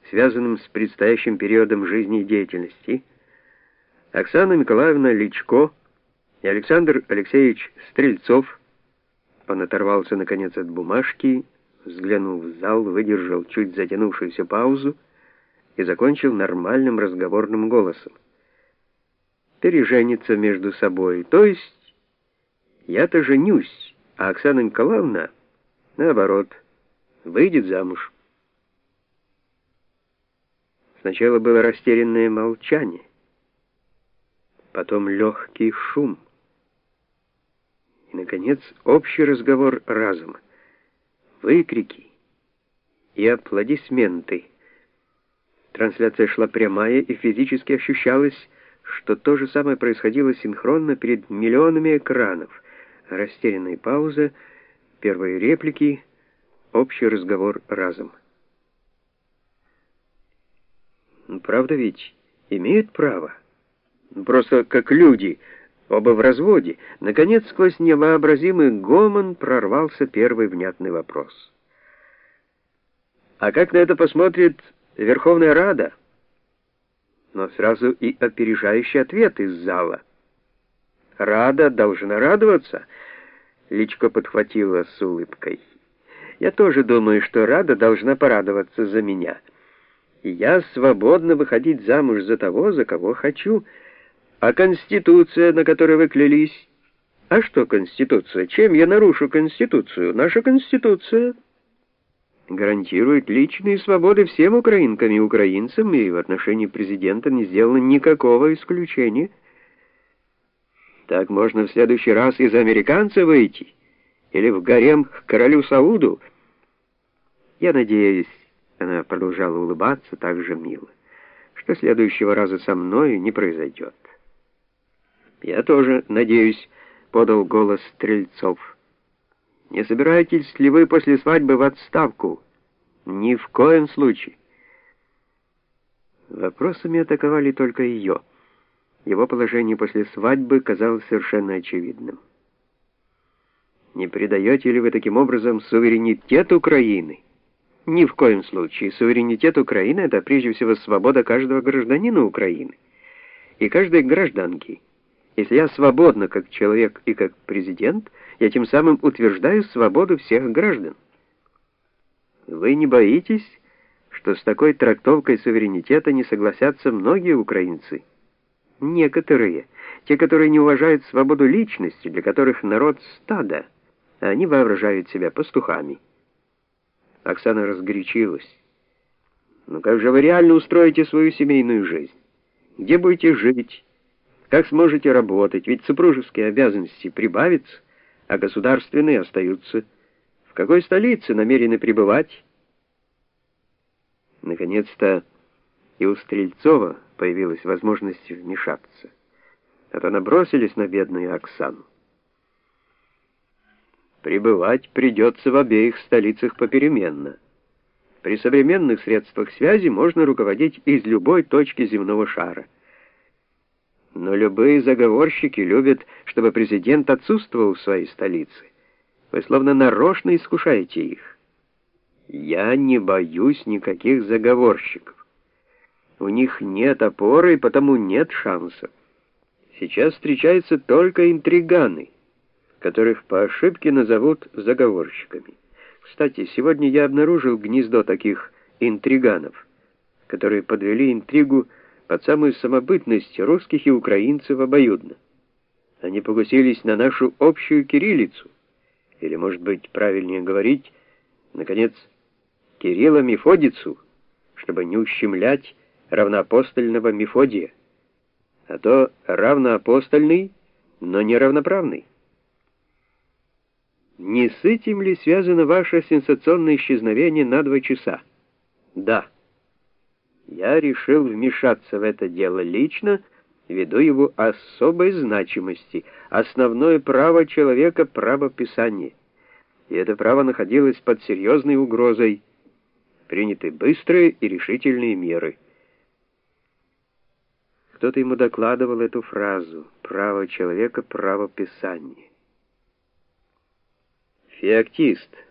связанным с предстоящим периодом жизни и деятельности, Оксана Николаевна Личко и Александр Алексеевич Стрельцов. Он оторвался наконец от бумажки, взглянул в зал, выдержал чуть затянувшуюся паузу и закончил нормальным разговорным голосом. Переженятся между собой, то есть я-то женюсь, а Оксана Николаевна, наоборот, выйдет замуж. Сначала было растерянное молчание, потом легкий шум, и, наконец, общий разговор разума, выкрики и аплодисменты. Трансляция шла прямая, и физически ощущалось, что то же самое происходило синхронно перед миллионами экранов. Растерянная пауза, первые реплики, общий разговор разом. Правда ведь имеют право? Просто как люди, оба в разводе. Наконец, сквозь невообразимый гомон прорвался первый внятный вопрос. А как на это посмотрит Верховная Рада? Но сразу и опережающий ответ из зала. Рада должна радоваться. Личко подхватила с улыбкой. Я тоже думаю, что Рада должна порадоваться за меня. И я свободна выходить замуж за того, за кого хочу. А Конституция, на которой вы клялись? А что Конституция? Чем я нарушу Конституцию? Наша Конституция гарантирует личные свободы всем украинкам и украинцам, и в отношении президента не сделано никакого исключения. Так можно в следующий раз из американца выйти, или в гарем к королю Сауду. Я надеюсь, она продолжала улыбаться так же мило, что следующего раза со мною не произойдет. Я тоже надеюсь, подал голос Стрельцов. Не собираетесь ли вы после свадьбы в отставку? Ни в коем случае. Вопросами атаковали только ее. Его положение после свадьбы казалось совершенно очевидным. Не предаете ли вы таким образом суверенитет Украины? Ни в коем случае. Суверенитет Украины — это прежде всего свобода каждого гражданина Украины и каждой гражданки. Если я свободна как человек и как президент, я тем самым утверждаю свободу всех граждан. Вы не боитесь, что с такой трактовкой суверенитета не согласятся многие украинцы? Некоторые, те, которые не уважают свободу личности, для которых народ стадо, а они воображают себя пастухами. Оксана разгорячилась. Ну как же вы реально устроите свою семейную жизнь? Где будете жить? Как сможете работать? Ведь супружеские обязанности прибавятся, а государственные остаются. В какой столице намерены пребывать? Наконец-то и у Стрельцова появилась возможность вмешаться. А то набросились на бедную Оксану. Пребывать придется в обеих столицах попеременно. При современных средствах связи можно руководить из любой точки земного шара. Но любые заговорщики любят, чтобы президент отсутствовал в своей столице. Вы словно нарочно искушаете их. Я не боюсь никаких заговорщиков. У них нет опоры, и потому нет шансов. Сейчас встречаются только интриганы, которых по ошибке назовут заговорщиками. Кстати, сегодня я обнаружил гнездо таких интриганов, которые подвели интригу под самую самобытность русских и украинцев обоюдно. Они покусились на нашу общую кириллицу, или, может быть, правильнее говорить, наконец, Кирилла-Мефодицу, чтобы не ущемлять равноапостольного Мефодия, а то равноапостольный, но не равноправный. Не с этим ли связано ваше сенсационное исчезновение на 2 часа? Да. Я решил вмешаться в это дело лично, ввиду его особой значимости. Основное право человека — право писания. И это право находилось под серьезной угрозой. Приняты быстрые и решительные меры. Кто-то ему докладывал эту фразу: «Право человека — право писания». Феоктист